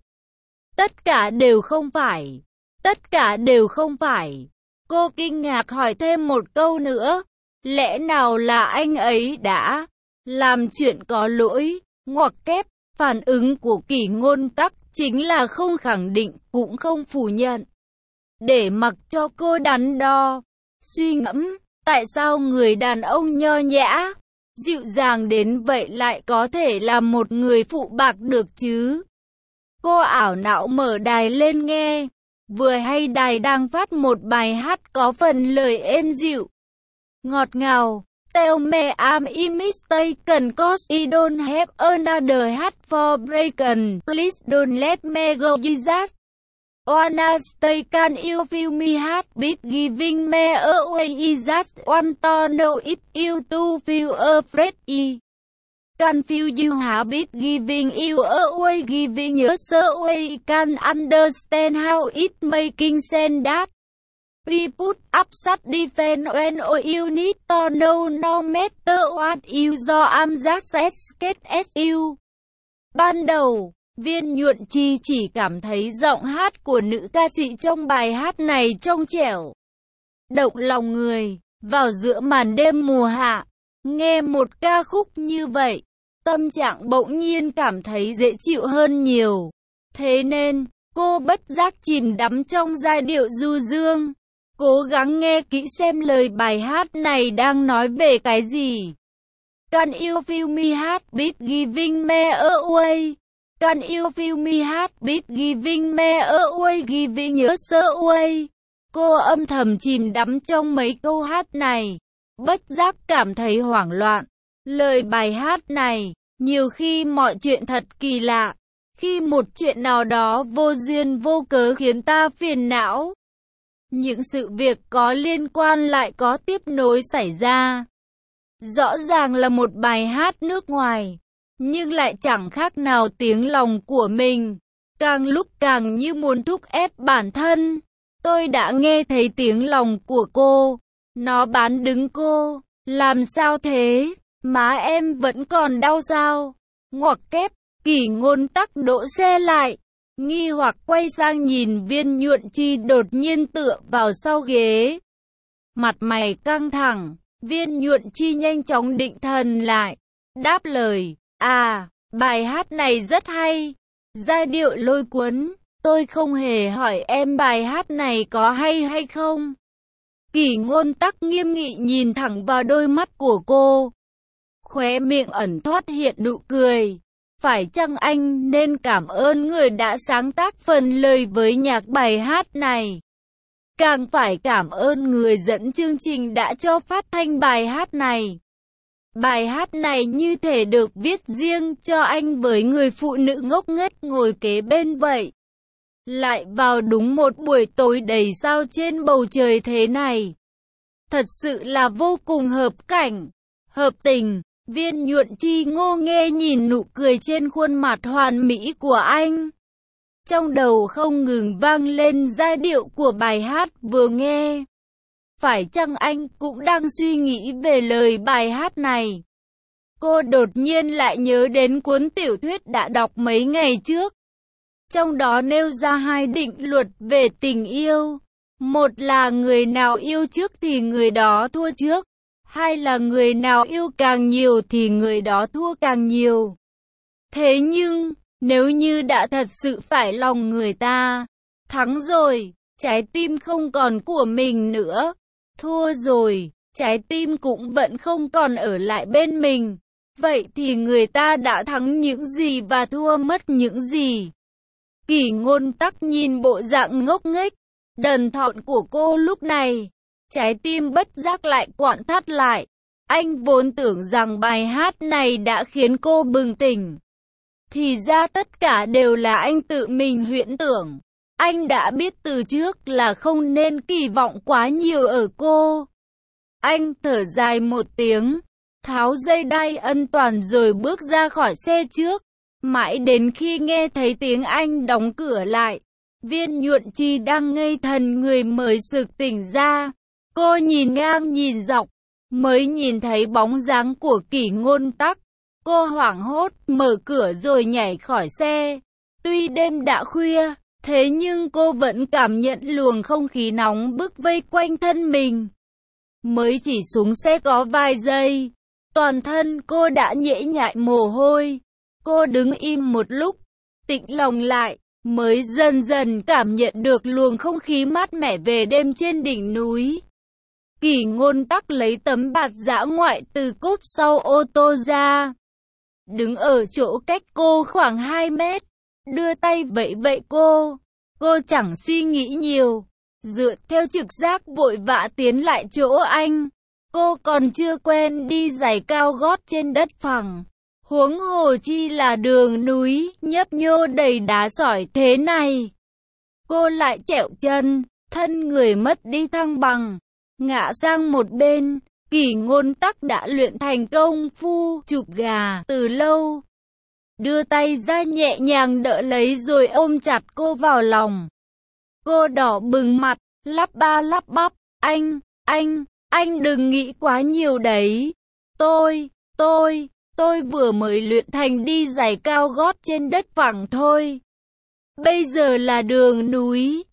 Tất cả đều không phải. Tất cả đều không phải. Cô kinh ngạc hỏi thêm một câu nữa. Lẽ nào là anh ấy đã làm chuyện có lỗi? Ngoặc kép, phản ứng của Kỷ Ngôn Tắc chính là không khẳng định cũng không phủ nhận. Để mặc cho cô đắn đo, suy ngẫm, tại sao người đàn ông nho nhã, dịu dàng đến vậy lại có thể là một người phụ bạc được chứ? Cô ảo não mở đài lên nghe, vừa hay đài đang phát một bài hát có phần lời êm dịu, ngọt ngào. Tell me I'm mistaken cause I don't have another heart for breaking. Please don't let me go Jesus. Wanna stay, can you feel me heartbeat giving me away? I just want to know if you too feel afraid. I can feel you heartbeat giving you away, giving us away. Can understand how it making sense that we put up such defense when you need to know no matter what you do. I'm just as scared as you. Ban đầu, Viên Nhuận Chi chỉ cảm thấy giọng hát của nữ ca sĩ trong bài hát này trong trẻo, động lòng người. Vào giữa màn đêm mùa hạ, nghe một ca khúc như vậy, tâm trạng bỗng nhiên cảm thấy dễ chịu hơn nhiều. Thế nên, cô bất giác chìm đắm trong giai điệu du dương. Cố gắng nghe kỹ xem lời bài hát này đang nói về cái gì. Can you feel me heartbeat giving me away? Can you feel me heartbeat giving me away, giving us away? Cô âm thầm chìm đắm trong mấy câu hát này, bất giác cảm thấy hoảng loạn. Lời bài hát này, nhiều khi mọi chuyện thật kỳ lạ. Khi một chuyện nào đó vô duyên vô cớ khiến ta phiền não, những sự việc có liên quan lại có tiếp nối xảy ra. Rõ ràng là một bài hát nước ngoài, nhưng lại chẳng khác nào tiếng lòng của mình. Càng lúc càng như muốn thúc ép bản thân. Tôi đã nghe thấy tiếng lòng của cô. Nó bán đứng cô. Làm sao thế? Má em vẫn còn đau sao? Ngoặc kép, Kỷ Ngôn Tắc đỗ xe lại, nghi hoặc quay sang nhìn Viên Nhuận Chi đột nhiên tựa vào sau ghế. Mặt mày căng thẳng, Viên Nhuận Chi nhanh chóng định thần lại, đáp lời, bài hát này rất hay, giai điệu lôi cuốn, tôi không hề hỏi em bài hát này có hay hay không. Kỷ Ngôn Tắc nghiêm nghị nhìn thẳng vào đôi mắt của cô, khóe miệng ẩn thoát hiện nụ cười. Phải chăng anh nên cảm ơn người đã sáng tác phần lời với nhạc bài hát này? Càng phải cảm ơn người dẫn chương trình đã cho phát thanh bài hát này. Bài hát này như thể được viết riêng cho anh với người phụ nữ ngốc nghếch ngồi kế bên vậy. Lại vào đúng một buổi tối đầy sao trên bầu trời thế này. Thật sự là vô cùng hợp cảnh, hợp tình. Viên Nhuận Chi ngô nghê nhìn nụ cười trên khuôn mặt hoàn mỹ của anh. Trong đầu không ngừng vang lên giai điệu của bài hát vừa nghe. Phải chăng anh cũng đang suy nghĩ về lời bài hát này? Cô đột nhiên lại nhớ đến cuốn tiểu thuyết đã đọc mấy ngày trước. Trong đó nêu ra hai định luật về tình yêu. Một là người nào yêu trước thì người đó thua trước. Hai là người nào yêu càng nhiều thì người đó thua càng nhiều. Thế nhưng, nếu như đã thật sự phải lòng người ta, thắng rồi, trái tim không còn của mình nữa. Thua rồi, trái tim cũng vẫn không còn ở lại bên mình. Vậy thì người ta đã thắng những gì và thua mất những gì? Kỷ Ngôn Tắc nhìn bộ dạng ngốc nghếch, đần thọn của cô lúc này. Trái tim bất giác lại quặn thắt lại. Anh vốn tưởng rằng bài hát này đã khiến cô bừng tỉnh. Thì ra tất cả đều là anh tự mình huyễn tưởng. Anh đã biết từ trước là không nên kỳ vọng quá nhiều ở cô. Anh thở dài một tiếng, tháo dây đai an toàn rồi bước ra khỏi xe trước. Mãi đến khi nghe thấy tiếng anh đóng cửa lại, Viên Nhuận Chi đang ngây thần người mới sực tỉnh ra. Cô nhìn ngang nhìn dọc, mới nhìn thấy bóng dáng của Kỷ Ngôn Tắc. Cô hoảng hốt, mở cửa rồi nhảy khỏi xe. Tuy đêm đã khuya, thế nhưng cô vẫn cảm nhận luồng không khí nóng bức vây quanh thân mình. Mới chỉ xuống xe có vài giây, toàn thân cô đã nhễ nhại mồ hôi. Cô đứng im một lúc, tĩnh lòng lại, mới dần dần cảm nhận được luồng không khí mát mẻ về đêm trên đỉnh núi. Kỷ Ngôn Tắc lấy tấm bạt dã ngoại từ cốp sau ô tô ra, đứng ở chỗ cách cô khoảng 2 mét, đưa tay vẫy vẫy cô. Cô chẳng suy nghĩ nhiều, dựa theo trực giác vội vã tiến lại chỗ anh. Cô còn chưa quen đi giày cao gót trên đất phẳng, huống hồ chi là đường núi nhấp nhô đầy đá sỏi thế này. Cô lại trẹo chân, thân người mất đi thăng bằng, ngã sang một bên. Kỷ Ngôn Tắc đã luyện thành công phu chụp gà từ lâu. Đưa tay ra nhẹ nhàng đỡ lấy rồi ôm chặt cô vào lòng. Cô đỏ bừng mặt, lắp ba lắp bắp, anh đừng nghĩ quá nhiều đấy. Tôi vừa mới luyện thành đi giày cao gót trên đất phẳng thôi. Bây giờ là đường núi.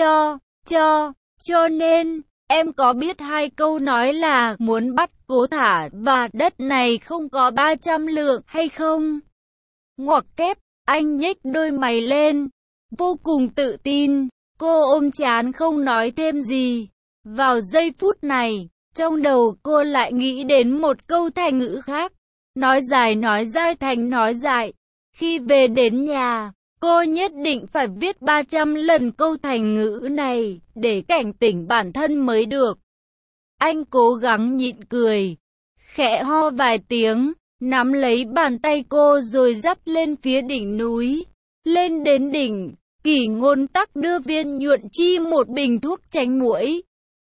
Cho nên, em có biết hai câu nói là muốn bắt cố thả và đất này không có 300 lượng hay không? Ngoặc kép, anh nhếch đôi mày lên, vô cùng tự tin. Cô ôm trán không nói thêm gì. Vào giây phút này, trong đầu cô lại nghĩ đến một câu thành ngữ khác. Nói dài nói dai thành nói dại. Khi về đến nhà, cô nhất định phải viết 300 lần câu thành ngữ này, để cảnh tỉnh bản thân mới được. Anh cố gắng nhịn cười, khẽ ho vài tiếng, nắm lấy bàn tay cô rồi dắt lên phía đỉnh núi. Lên đến đỉnh, Kỷ Ngôn Tắc đưa Viên Nhuận Chi một bình thuốc tránh muỗi.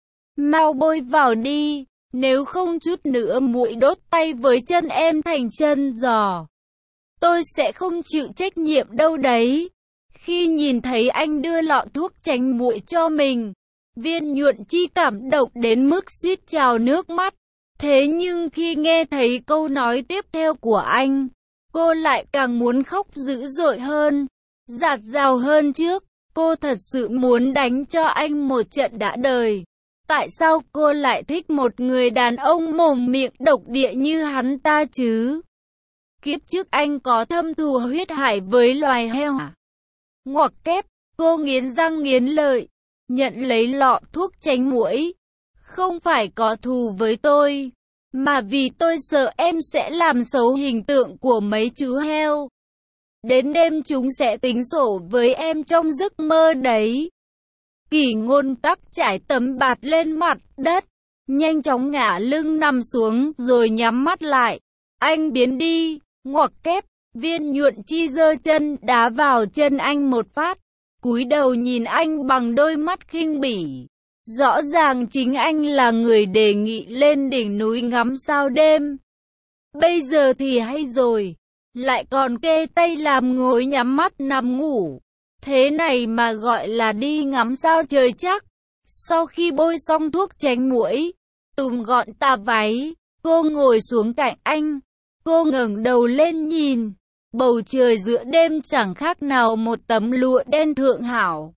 Mau bôi vào đi, nếu không chút nữa muỗi đốt tay với chân em thành chân giò. Tôi sẽ không chịu trách nhiệm đâu đấy. Khi nhìn thấy anh đưa lọ thuốc tránh muỗi cho mình, Viên Nhuận Chi cảm động đến mức suýt trào nước mắt. Thế nhưng khi nghe thấy câu nói tiếp theo của anh, cô lại càng muốn khóc dữ dội hơn, dạt dào hơn trước. Cô thật sự muốn đánh cho anh một trận đã đời. Tại sao cô lại thích một người đàn ông mồm miệng độc địa như hắn ta chứ? Kiếp trước anh có thâm thù huyết hải với loài heo à? Ngoặc kép, cô nghiến răng nghiến lợi, nhận lấy lọ thuốc tránh muỗi. Không phải có thù với tôi, mà vì tôi sợ em sẽ làm xấu hình tượng của mấy chú heo. Đến đêm chúng sẽ tính sổ với em trong giấc mơ đấy. Kỷ Ngôn Tắc trải tấm bạt lên mặt đất, nhanh chóng ngả lưng nằm xuống rồi nhắm mắt lại. Anh biến đi. Ngoặc kép, Viên Nhuận Chi giơ chân đá vào chân anh một phát, cúi đầu nhìn anh bằng đôi mắt khinh bỉ. Rõ ràng chính anh là người đề nghị lên đỉnh núi ngắm sao đêm. Bây giờ thì hay rồi, lại còn kê tay làm ngồi nhắm mắt nằm ngủ. Thế này mà gọi là đi ngắm sao trời chắc. Sau khi bôi xong thuốc tránh muỗi, túm gọn tà váy, cô ngồi xuống cạnh anh. Cô ngẩng đầu lên nhìn. Bầu trời giữa đêm chẳng khác nào một tấm lụa đen thượng hảo.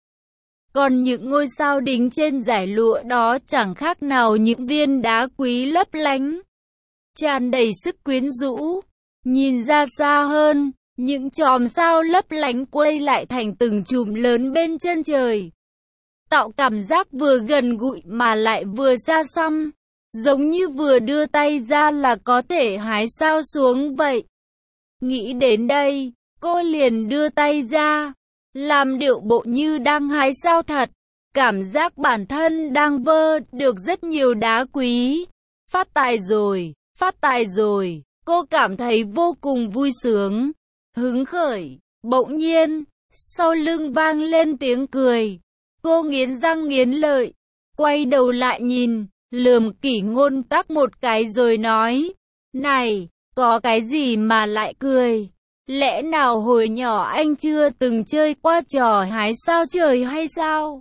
Còn những ngôi sao đính trên dải lụa đó chẳng khác nào những viên đá quý lấp lánh, tràn đầy sức quyến rũ. Nhìn ra xa hơn, những chòm sao lấp lánh quay lại thành từng chùm lớn bên chân trời, tạo cảm giác vừa gần gũi mà lại vừa xa xăm, giống như vừa đưa tay ra là có thể hái sao xuống vậy. Nghĩ đến đây, cô liền đưa tay ra, làm điệu bộ như đang hái sao thật, cảm giác bản thân đang vơ được rất nhiều đá quý. Phát tài rồi, phát tài rồi, cô cảm thấy vô cùng vui sướng, hứng khởi. Bỗng nhiên, sau lưng vang lên tiếng cười. Cô nghiến răng nghiến lợi, quay đầu lại nhìn, lườm Kỷ Ngôn Tắc một cái rồi nói, này, có cái gì mà lại cười? Lẽ nào hồi nhỏ anh chưa từng chơi qua trò hái sao trời hay sao?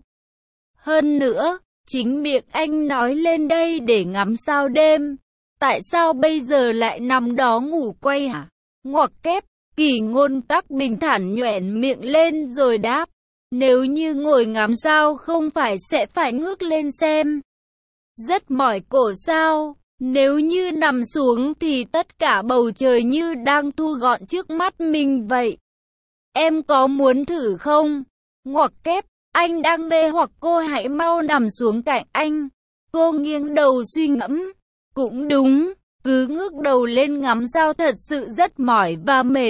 Hơn nữa, chính miệng anh nói lên đây để ngắm sao đêm. Tại sao bây giờ lại nằm đó ngủ quay hả? Ngoặc kép, Kỷ Ngôn Tắc bình thản nhoẻn miệng lên rồi đáp. Nếu như ngồi ngắm sao không phải sẽ phải ngước lên xem. Rất mỏi cổ sao? Nếu như nằm xuống thì tất cả bầu trời như đang thu gọn trước mắt mình vậy. Em có muốn thử không? Ngoặc kép, anh đang mê hoặc cô hãy mau nằm xuống cạnh anh. Cô nghiêng đầu suy ngẫm. Cũng đúng, cứ ngước đầu lên ngắm sao thật sự rất mỏi và mệt.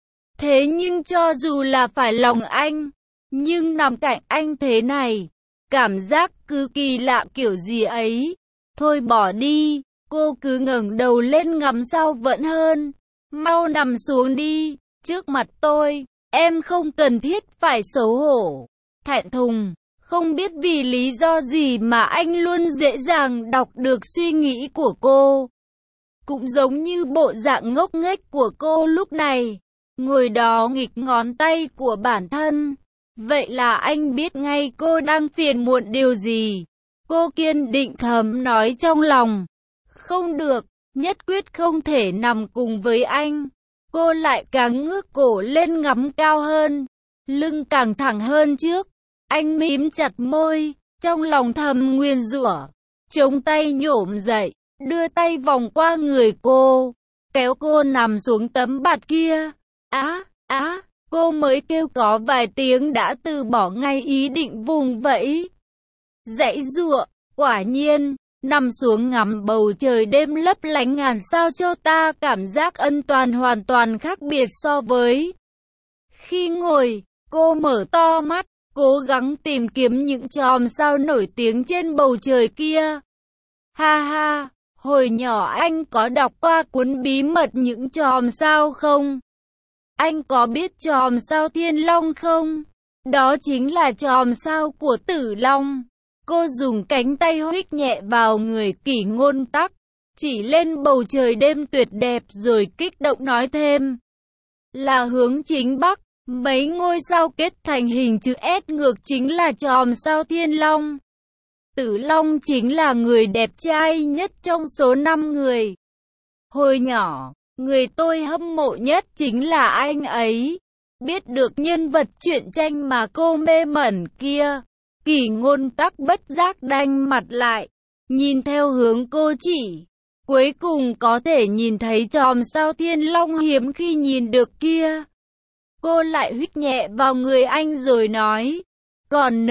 Thế nhưng cho dù là phải lòng anh, nhưng nằm cạnh anh thế này, cảm giác cứ kỳ lạ kiểu gì ấy. Thôi bỏ đi, cô cứ ngẩng đầu lên ngắm sao vẫn hơn. Mau nằm xuống đi, trước mặt tôi, em không cần thiết phải xấu hổ, thẹn thùng. Không biết vì lý do gì mà anh luôn dễ dàng đọc được suy nghĩ của cô. Cũng giống như bộ dạng ngốc nghếch của cô lúc này, ngồi đó nghịch ngón tay của bản thân. Vậy là anh biết ngay cô đang phiền muộn điều gì. Cô kiên định thầm nói trong lòng. Không được, nhất quyết không thể nằm cùng với anh. Cô lại càng ngước cổ lên ngắm cao hơn, lưng càng thẳng hơn trước. Anh mím chặt môi, trong lòng thầm nguyền rủa, chống tay nhổm dậy, đưa tay vòng qua người cô, kéo cô nằm xuống tấm bạt kia. Cô mới kêu có vài tiếng đã từ bỏ ngay ý định vùng vẫy. Giãy giụa, quả nhiên, nằm xuống ngắm bầu trời đêm lấp lánh ngàn sao cho ta cảm giác an toàn hoàn toàn khác biệt so với khi ngồi. Cô mở to mắt, cố gắng tìm kiếm những chòm sao nổi tiếng trên bầu trời kia. Ha ha, hồi nhỏ anh có đọc qua cuốn bí mật những chòm sao không? Anh có biết chòm sao Thiên Long không? Đó chính là chòm sao của Tử Long. Cô dùng cánh tay huých nhẹ vào người Kỷ Ngôn Tắc, chỉ lên bầu trời đêm tuyệt đẹp rồi kích động nói thêm. Là hướng chính Bắc. Mấy ngôi sao kết thành hình chữ S ngược chính là chòm sao Thiên Long. Tử Long chính là người đẹp trai nhất trong số 5 người. Hồi nhỏ, người tôi hâm mộ nhất chính là anh ấy. Biết được nhân vật truyện tranh mà cô mê mẩn kia, Kỷ Ngôn Tắc bất giác đanh mặt lại, nhìn theo hướng cô chỉ. Cuối cùng có thể nhìn thấy chòm sao Thiên Long hiếm khi nhìn được kia. Cô lại huých nhẹ vào người anh rồi nói, còn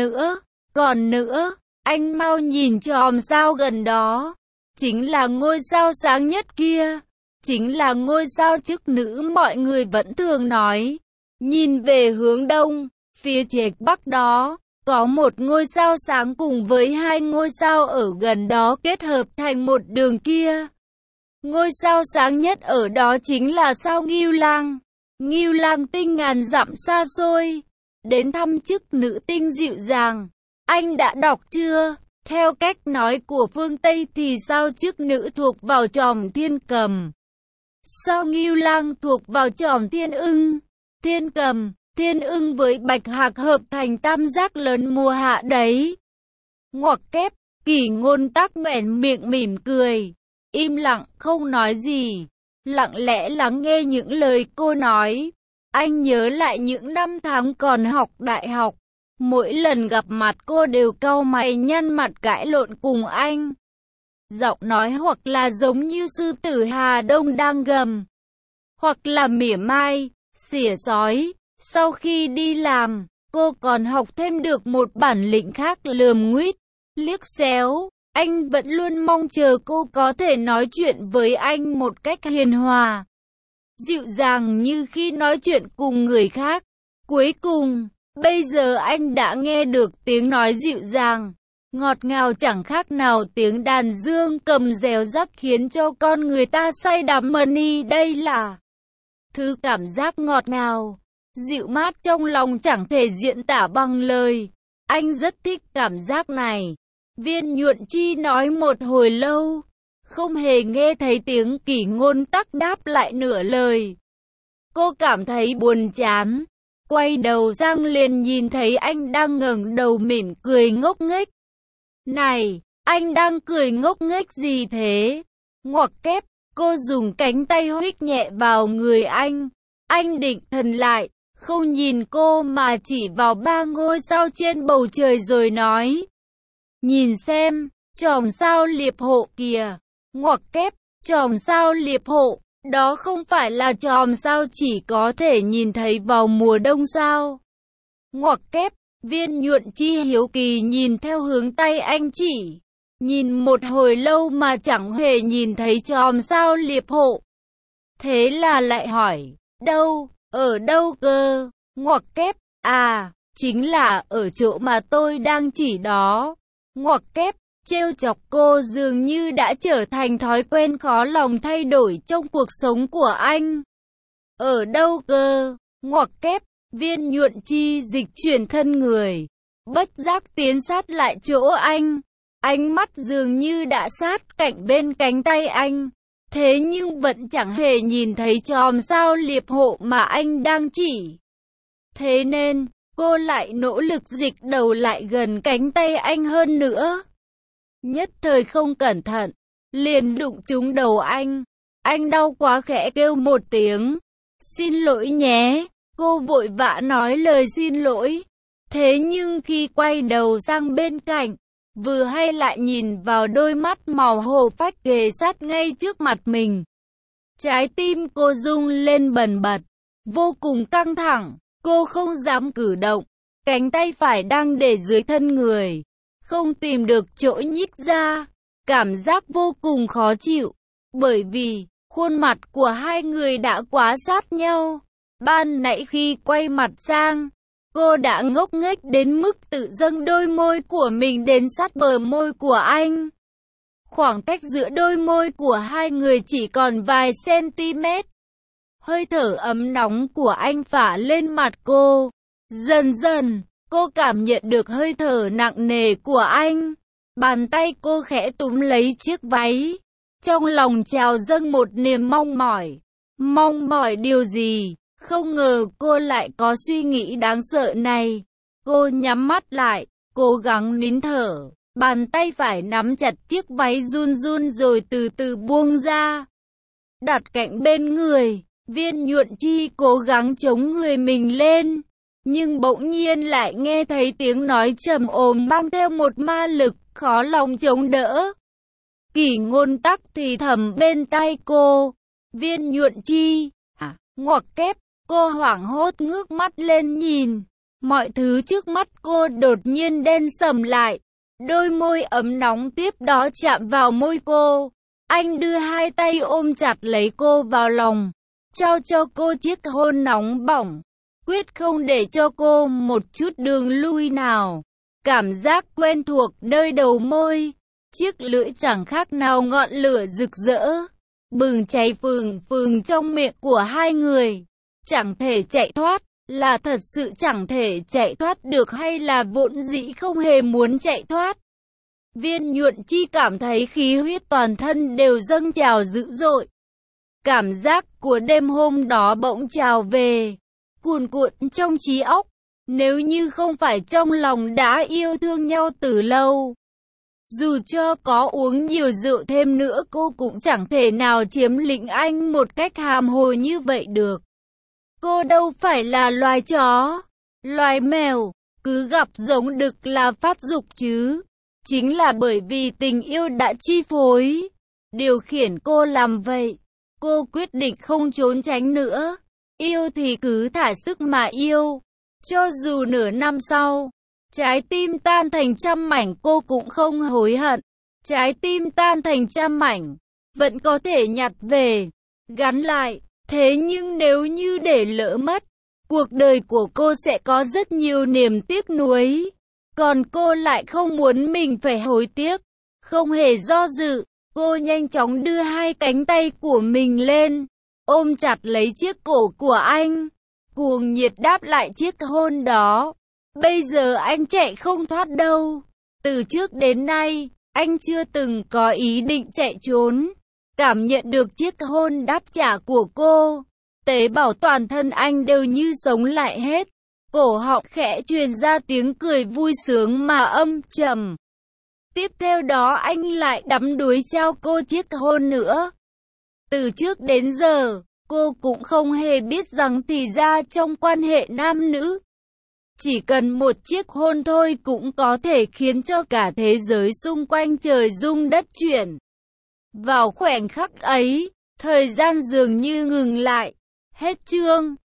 nữa, anh mau nhìn chòm sao gần đó. Chính là ngôi sao sáng nhất kia, chính là ngôi sao chức nữ mọi người vẫn thường nói. Nhìn về hướng đông, phía chệch bắc đó, có một ngôi sao sáng cùng với 2 ngôi sao ở gần đó kết hợp thành một đường kia. Ngôi sao sáng nhất ở đó chính là sao Ngưu Lang. Ngưu Lang tinh ngàn dặm xa xôi, đến thăm chức nữ tinh dịu dàng. Anh đã đọc chưa? Theo cách nói của phương Tây thì sao chức nữ thuộc vào chòm Thiên Cầm, sao Ngưu Lang thuộc vào chòm Thiên Ưng. Thiên Cầm Thiên ưng với bạch hạc hợp thành tam giác lớn mùa hạ đấy. Ngoặc kép, Kỷ Ngôn Tắc nhoẻn miệng mỉm cười, im lặng không nói gì, lặng lẽ lắng nghe những lời cô nói. Anh nhớ lại những năm tháng còn học đại học, mỗi lần gặp mặt cô đều cau mày nhăn mặt cãi lộn cùng anh. Giọng nói hoặc là giống như sư tử Hà Đông đang gầm, hoặc là mỉa mai, xỉa xói. Sau khi đi làm, cô còn học thêm được một bản lĩnh khác, lườm nguýt, liếc xéo. Anh vẫn luôn mong chờ cô có thể nói chuyện với anh một cách hiền hòa, dịu dàng như khi nói chuyện cùng người khác. Cuối cùng, bây giờ anh đã nghe được tiếng nói dịu dàng, ngọt ngào chẳng khác nào tiếng đàn dương cầm réo rắt khiến cho con người ta say đắm mani. Đây là thứ cảm giác ngọt ngào, dịu mát trong lòng chẳng thể diễn tả bằng lời. Anh rất thích cảm giác này. Viên Nhuận Chi nói một hồi lâu, không hề nghe thấy tiếng Kỷ Ngôn Tắc đáp lại nửa lời. Cô cảm thấy buồn chán, quay đầu sang liền nhìn thấy anh đang ngẩng đầu mỉm cười ngốc nghếch. Này, anh đang cười ngốc nghếch gì thế? Ngoặc kép, cô dùng cánh tay huých nhẹ vào người anh. Anh định thần lại, không nhìn cô mà chỉ vào 3 ngôi sao trên bầu trời rồi nói. Nhìn xem, chòm sao liệp hộ kìa. Ngoặc kép, chòm sao liệp hộ, đó không phải là chòm sao chỉ có thể nhìn thấy vào mùa đông sao? Ngoặc kép, Viên Nhuận Chi hiếu kỳ nhìn theo hướng tay anh chỉ. Nhìn một hồi lâu mà chẳng hề nhìn thấy chòm sao liệp hộ. Thế là lại hỏi, đâu, ở đâu cơ? Ngoặc kép, à, chính là ở chỗ mà tôi đang chỉ đó. Ngoặc kép, trêu chọc cô dường như đã trở thành thói quen khó lòng thay đổi trong cuộc sống của anh. Ở đâu cơ? Ngoặc kép, Viên Nhuận Chi dịch chuyển thân người, bất giác tiến sát lại chỗ anh. Ánh mắt dường như đã sát cạnh bên cánh tay anh, thế nhưng vẫn chẳng hề nhìn thấy chòm sao liệp hộ mà anh đang chỉ. Thế nên, cô lại nỗ lực dịch đầu lại gần cánh tay anh hơn nữa. Nhất thời không cẩn thận, liền đụng trúng đầu anh. Anh đau quá khẽ kêu một tiếng. Xin lỗi nhé, cô vội vã nói lời xin lỗi. Thế nhưng khi quay đầu sang bên cạnh, vừa hay lại nhìn vào đôi mắt màu hồ phách kề sát ngay trước mặt mình. Trái tim cô rung lên bần bật, vô cùng căng thẳng, cô không dám cử động. Cánh tay phải đang để dưới thân người, không tìm được chỗ nhích ra, cảm giác vô cùng khó chịu, bởi vì khuôn mặt của hai người đã quá sát nhau. Ban nãy khi quay mặt sang, cô đã ngốc nghếch đến mức tự dâng đôi môi của mình đến sát bờ môi của anh. Khoảng cách giữa đôi môi của hai người chỉ còn vài cm. Hơi thở ấm nóng của anh phả lên mặt cô. Dần dần, cô cảm nhận được hơi thở nặng nề của anh. Bàn tay cô khẽ túm lấy chiếc váy. Trong lòng trào dâng một niềm mong mỏi. Mong mỏi điều gì? Không ngờ cô lại có suy nghĩ đáng sợ này. Cô nhắm mắt lại, cố gắng nín thở. Bàn tay phải nắm chặt chiếc váy run run rồi từ từ buông ra. Đặt cạnh bên người, Viên Nhuận Chi cố gắng chống người mình lên. Nhưng bỗng nhiên lại nghe thấy tiếng nói trầm ồm mang theo một ma lực khó lòng chống đỡ. Kỷ Ngôn Tắc thì thầm bên tai cô. Viên Nhuận Chi, ngoặc kép, cô hoảng hốt ngước mắt lên nhìn. Mọi thứ trước mắt cô đột nhiên đen sầm lại. Đôi môi ấm nóng tiếp đó chạm vào môi cô. Anh đưa hai tay ôm chặt lấy cô vào lòng, trao cho cô chiếc hôn nóng bỏng, quyết không để cho cô một chút đường lui nào. Cảm giác quen thuộc nơi đầu môi, chiếc lưỡi chẳng khác nào ngọn lửa rực rỡ, bừng cháy phừng phừng trong miệng của hai người. Chẳng thể chạy thoát, là thật sự chẳng thể chạy thoát được hay là vốn dĩ không hề muốn chạy thoát. Viên Nhuận Chi cảm thấy khí huyết toàn thân đều dâng trào dữ dội. Cảm giác của đêm hôm đó bỗng trào về. cuồn cuộn trong trí óc. Nếu như không phải trong lòng đã yêu thương nhau từ lâu, dù cho có uống nhiều rượu thêm nữa cô cũng chẳng thể nào chiếm lĩnh anh một cách hàm hồ như vậy được. Cô đâu phải là loài chó, loài mèo, cứ gặp giống đực là phát dục chứ. Chính là bởi vì tình yêu đã chi phối, điều khiển cô làm vậy. Cô quyết định không trốn tránh nữa. Yêu thì cứ thả sức mà yêu. Cho dù nửa năm sau, trái tim tan thành trăm mảnh cô cũng không hối hận. Trái tim tan thành trăm mảnh, vẫn có thể nhặt về, gắn lại. Thế nhưng nếu như để lỡ mất, cuộc đời của cô sẽ có rất nhiều niềm tiếc nuối. Còn cô lại không muốn mình phải hối tiếc. Không hề do dự, cô nhanh chóng đưa hai cánh tay của mình lên, ôm chặt lấy chiếc cổ của anh, cuồng nhiệt đáp lại chiếc hôn đó. Bây giờ anh chạy không thoát đâu. Từ trước đến nay, anh chưa từng có ý định chạy trốn. Cảm nhận được chiếc hôn đáp trả của cô, tế bào toàn thân anh đều như sống lại hết. Cổ họng khẽ truyền ra tiếng cười vui sướng mà âm trầm. Tiếp theo đó anh lại đắm đuối trao cô chiếc hôn nữa. Từ trước đến giờ, cô cũng không hề biết rằng thì ra trong quan hệ nam nữ, chỉ cần một chiếc hôn thôi cũng có thể khiến cho cả thế giới xung quanh trời rung đất chuyển. Vào khoảnh khắc ấy, thời gian dường như ngừng lại. Hết chương.